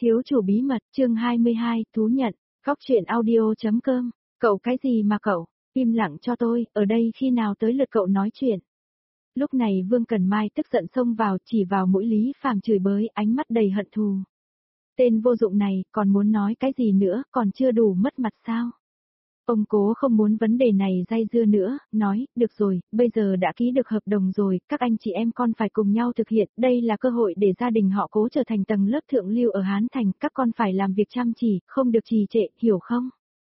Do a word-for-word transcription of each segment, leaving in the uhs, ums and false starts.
Thiếu chủ bí mật, chương hai mươi hai, thú nhận, góc truyện audio.com, cậu cái gì mà cậu, im lặng cho tôi, ở đây khi nào tới lượt cậu nói chuyện. Lúc này Vương Cần Mai tức giận xông vào, chỉ vào mũi Lý Phàm chửi bới, ánh mắt đầy hận thù. Tên vô dụng này, còn muốn nói cái gì nữa, còn chưa đủ mất mặt sao? Ông Cố không muốn vấn đề này dây dưa nữa, nói, được rồi, bây giờ đã ký được hợp đồng rồi, các anh chị em con phải cùng nhau thực hiện, đây là cơ hội để gia đình họ Cố trở thành tầng lớp thượng lưu ở Hán Thành, các con phải làm việc chăm chỉ, không được trì trệ, hiểu không?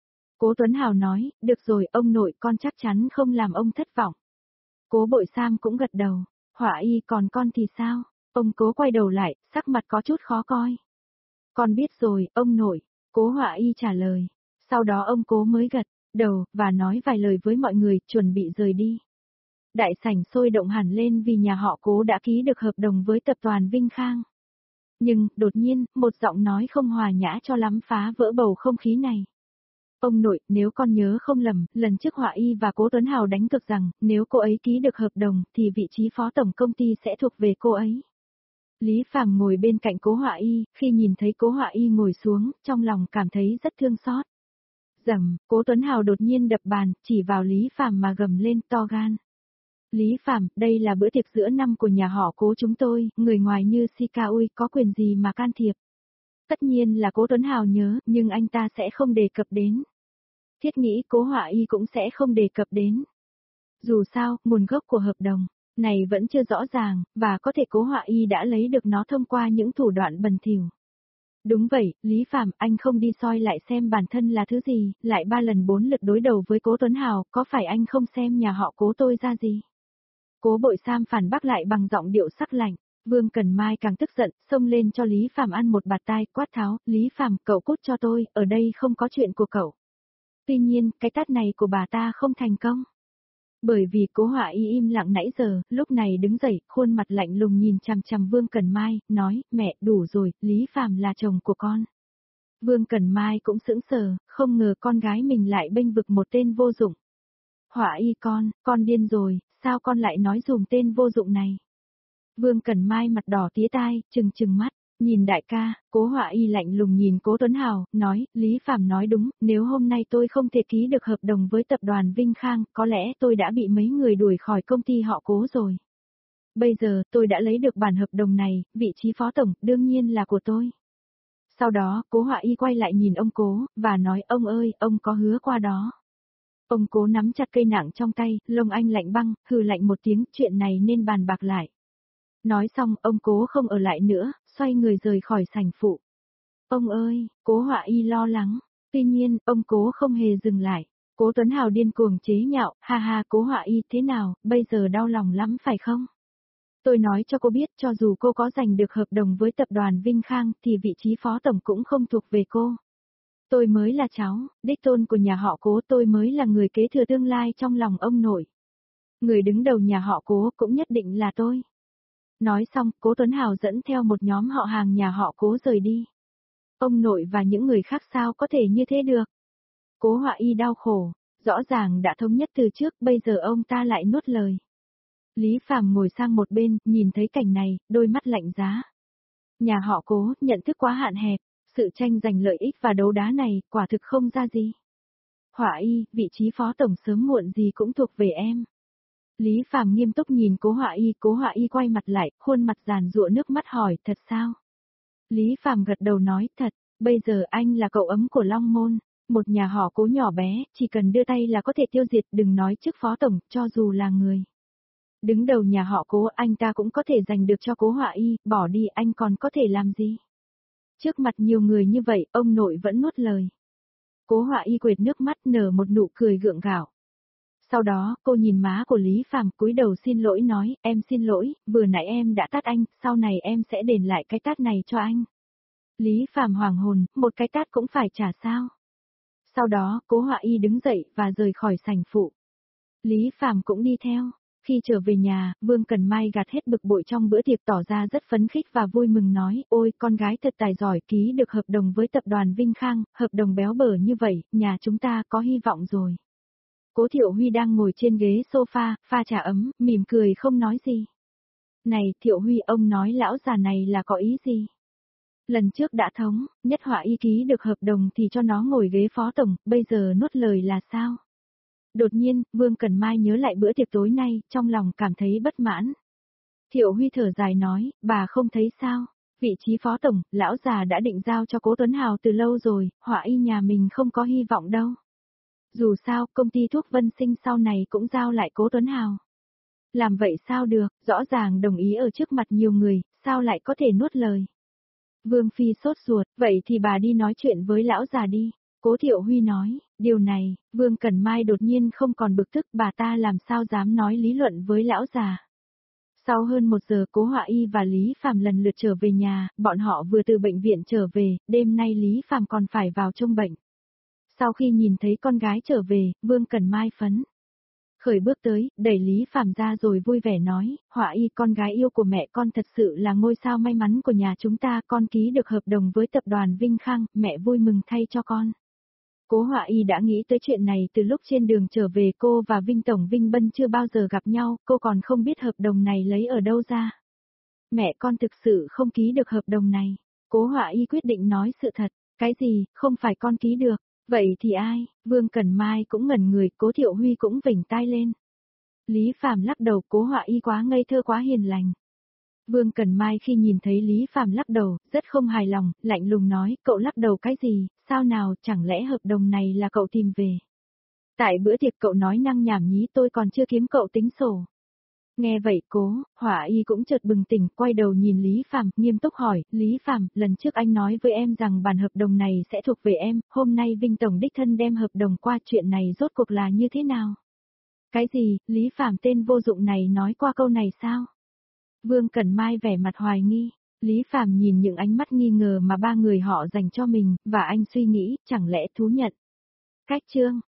Cố Tuấn Hào nói, được rồi, ông nội, con chắc chắn không làm ông thất vọng. Cố Bội Sam cũng gật đầu, Họa Y, còn con thì sao? Ông Cố quay đầu lại, sắc mặt có chút khó coi. Con biết rồi, ông nội, Cố Họa Y trả lời. Sau đó ông Cố mới gật đầu, và nói vài lời với mọi người, chuẩn bị rời đi. Đại sảnh sôi động hẳn lên vì nhà họ Cố đã ký được hợp đồng với tập đoàn Vinh Khang. Nhưng, đột nhiên, một giọng nói không hòa nhã cho lắm phá vỡ bầu không khí này. Ông nội, nếu con nhớ không lầm, lần trước Họa Y và Cố Tuấn Hào đánh cược rằng, nếu cô ấy ký được hợp đồng, thì vị trí phó tổng công ty sẽ thuộc về cô ấy. Lý Phàm ngồi bên cạnh Cố Họa Y, khi nhìn thấy Cố Họa Y ngồi xuống, trong lòng cảm thấy rất thương xót. Rầm, Cố Tuấn Hào đột nhiên đập bàn, chỉ vào Lý Phàm mà gầm lên to gan. Lý Phàm, đây là bữa tiệc giữa năm của nhà họ Cố chúng tôi, người ngoài như Sikaui có quyền gì mà can thiệp. Tất nhiên là Cố Tuấn Hào nhớ, nhưng anh ta sẽ không đề cập đến. Thiết nghĩ Cố Họa Y cũng sẽ không đề cập đến. Dù sao, nguồn gốc của hợp đồng này vẫn chưa rõ ràng, và có thể Cố Họa Y đã lấy được nó thông qua những thủ đoạn bẩn thỉu. Đúng vậy, Lý Phàm, anh không đi soi lại xem bản thân là thứ gì, lại ba lần bốn lượt đối đầu với Cố Tuấn Hào, có phải anh không xem nhà họ Cố tôi ra gì? Cố Bội Sam phản bác lại bằng giọng điệu sắc lạnh. Vương Cần Mai càng tức giận, xông lên cho Lý Phàm ăn một bạt tai, quát tháo, Lý Phàm, cậu cút cho tôi, ở đây không có chuyện của cậu. Tuy nhiên, cái tát này của bà ta không thành công. Bởi vì Cố Họa Y im lặng nãy giờ, lúc này đứng dậy, khuôn mặt lạnh lùng nhìn chằm chằm Vương Cần Mai, nói, mẹ, đủ rồi, Lý Phàm là chồng của con. Vương Cần Mai cũng sững sờ, không ngờ con gái mình lại bênh vực một tên vô dụng. Họa Y con, con điên rồi, sao con lại nói dùm tên vô dụng này? Vương Cần Mai mặt đỏ tía tai, trừng trừng mắt, nhìn đại ca, Cố Họa Y lạnh lùng nhìn Cố Tuấn Hào, nói, Lý Phàm nói đúng, nếu hôm nay tôi không thể ký được hợp đồng với tập đoàn Vinh Khang, có lẽ tôi đã bị mấy người đuổi khỏi công ty họ Cố rồi. Bây giờ, tôi đã lấy được bản hợp đồng này, vị trí phó tổng, đương nhiên là của tôi. Sau đó, Cố Họa Y quay lại nhìn ông Cố, và nói, ông ơi, ông có hứa qua đó. Ông Cố nắm chặt cây nặng trong tay, lông anh lạnh băng, hừ lạnh một tiếng, chuyện này nên bàn bạc lại. Nói xong, ông Cố không ở lại nữa, xoay người rời khỏi sảnh phụ. Ông ơi, Cố Họa Y lo lắng. Tuy nhiên, ông Cố không hề dừng lại. Cố Tuấn Hào điên cuồng chế nhạo, ha ha, Cố Họa Y thế nào, bây giờ đau lòng lắm phải không? Tôi nói cho cô biết, cho dù cô có giành được hợp đồng với tập đoàn Vinh Khang, thì vị trí phó tổng cũng không thuộc về cô. Tôi mới là cháu, đích tôn của nhà họ Cố, tôi mới là người kế thừa tương lai trong lòng ông nội. Người đứng đầu nhà họ Cố cũng nhất định là tôi. Nói xong, Cố Tuấn Hào dẫn theo một nhóm họ hàng nhà họ Cố rời đi. Ông nội và những người khác sao có thể như thế được? Cố Họa Y đau khổ, rõ ràng đã thống nhất từ trước, bây giờ ông ta lại nuốt lời. Lý Phàm ngồi sang một bên, nhìn thấy cảnh này, đôi mắt lạnh giá. Nhà họ Cố, nhận thức quá hạn hẹp, sự tranh giành lợi ích và đấu đá này, quả thực không ra gì. Họa Y, vị trí phó tổng sớm muộn gì cũng thuộc về em. Lý Phàm nghiêm túc nhìn Cố Họa Y, Cố Họa Y quay mặt lại, khuôn mặt giàn giụa nước mắt hỏi, thật sao? Lý Phàm gật đầu nói, thật, bây giờ anh là cậu ấm của Long Môn, một nhà họ Cố nhỏ bé, chỉ cần đưa tay là có thể tiêu diệt, đừng nói chức phó tổng, cho dù là người. Đứng đầu nhà họ Cố, anh ta cũng có thể giành được cho Cố Họa Y, bỏ đi anh còn có thể làm gì? Trước mặt nhiều người như vậy, ông nội vẫn nuốt lời. Cố Họa Y quệt nước mắt nở một nụ cười gượng gạo. Sau đó, cô nhìn má của Lý Phàm, cúi đầu xin lỗi nói, em xin lỗi, vừa nãy em đã tát anh, sau này em sẽ đền lại cái tát này cho anh. Lý Phàm hoàng hồn, một cái tát cũng phải trả sao? Sau đó, Cố Họa Y đứng dậy và rời khỏi sảnh phụ. Lý Phàm cũng đi theo. Khi trở về nhà, Vương Cần Mai gạt hết bực bội trong bữa tiệc tỏ ra rất phấn khích và vui mừng nói, ôi, con gái thật tài giỏi, ký được hợp đồng với tập đoàn Vinh Khang, hợp đồng béo bở như vậy, nhà chúng ta có hy vọng rồi. Cố Thiệu Huy đang ngồi trên ghế sofa, pha trà ấm, mỉm cười không nói gì. Này, Thiệu Huy, ông nói lão già này là có ý gì? Lần trước đã thống, nhất Họa Y ký được hợp đồng thì cho nó ngồi ghế phó tổng, bây giờ nuốt lời là sao? Đột nhiên, Vương Cần Mai nhớ lại bữa tiệc tối nay, trong lòng cảm thấy bất mãn. Thiệu Huy thở dài nói, bà không thấy sao? Vị trí phó tổng, lão già đã định giao cho Cố Tuấn Hào từ lâu rồi, Họa Y nhà mình không có hy vọng đâu. Dù sao, công ty thuốc Vân Sinh sau này cũng giao lại Cố Tuấn Hào. Làm vậy sao được, rõ ràng đồng ý ở trước mặt nhiều người, sao lại có thể nuốt lời? Vương Phi sốt ruột, vậy thì bà đi nói chuyện với lão già đi. Cố Thiệu Huy nói, điều này, Vương Cần Mai đột nhiên không còn bực tức, bà ta làm sao dám nói lý luận với lão già. Sau hơn một giờ Cố Họa Y và Lý Phàm lần lượt trở về nhà, bọn họ vừa từ bệnh viện trở về, đêm nay Lý Phàm còn phải vào trông bệnh. Sau khi nhìn thấy con gái trở về, Vương Cần Mai phấn khởi bước tới, đẩy Lý Phàm ra rồi vui vẻ nói, Họa Y con gái yêu của mẹ con thật sự là ngôi sao may mắn của nhà chúng ta, con ký được hợp đồng với tập đoàn Vinh Khang, mẹ vui mừng thay cho con. Cố Họa Y đã nghĩ tới chuyện này từ lúc trên đường trở về, cô và Vinh Tổng Vinh Bân chưa bao giờ gặp nhau, cô còn không biết hợp đồng này lấy ở đâu ra. Mẹ con thực sự không ký được hợp đồng này. Cố Họa Y quyết định nói sự thật, cái gì, không phải con ký được. Vậy thì ai? Vương Cần Mai cũng ngẩn người, Cố Thiệu Huy cũng vểnh tai lên. Lý Phàm lắc đầu, Cố Họa Y quá ngây thơ quá hiền lành. Vương Cần Mai khi nhìn thấy Lý Phàm lắc đầu, rất không hài lòng, lạnh lùng nói, cậu lắc đầu cái gì, sao nào, chẳng lẽ hợp đồng này là cậu tìm về? Tại bữa tiệc cậu nói năng nhảm nhí, tôi còn chưa kiếm cậu tính sổ. Nghe vậy Cố Họa Y cũng chợt bừng tỉnh, quay đầu nhìn Lý Phàm, nghiêm túc hỏi, Lý Phàm, lần trước anh nói với em rằng bản hợp đồng này sẽ thuộc về em, hôm nay Vinh Tổng đích thân đem hợp đồng qua, chuyện này rốt cuộc là như thế nào? Cái gì, Lý Phàm tên vô dụng này nói qua câu này sao? Vương Cần Mai vẻ mặt hoài nghi, Lý Phàm nhìn những ánh mắt nghi ngờ mà ba người họ dành cho mình, và anh suy nghĩ, chẳng lẽ thú nhận. Cách chương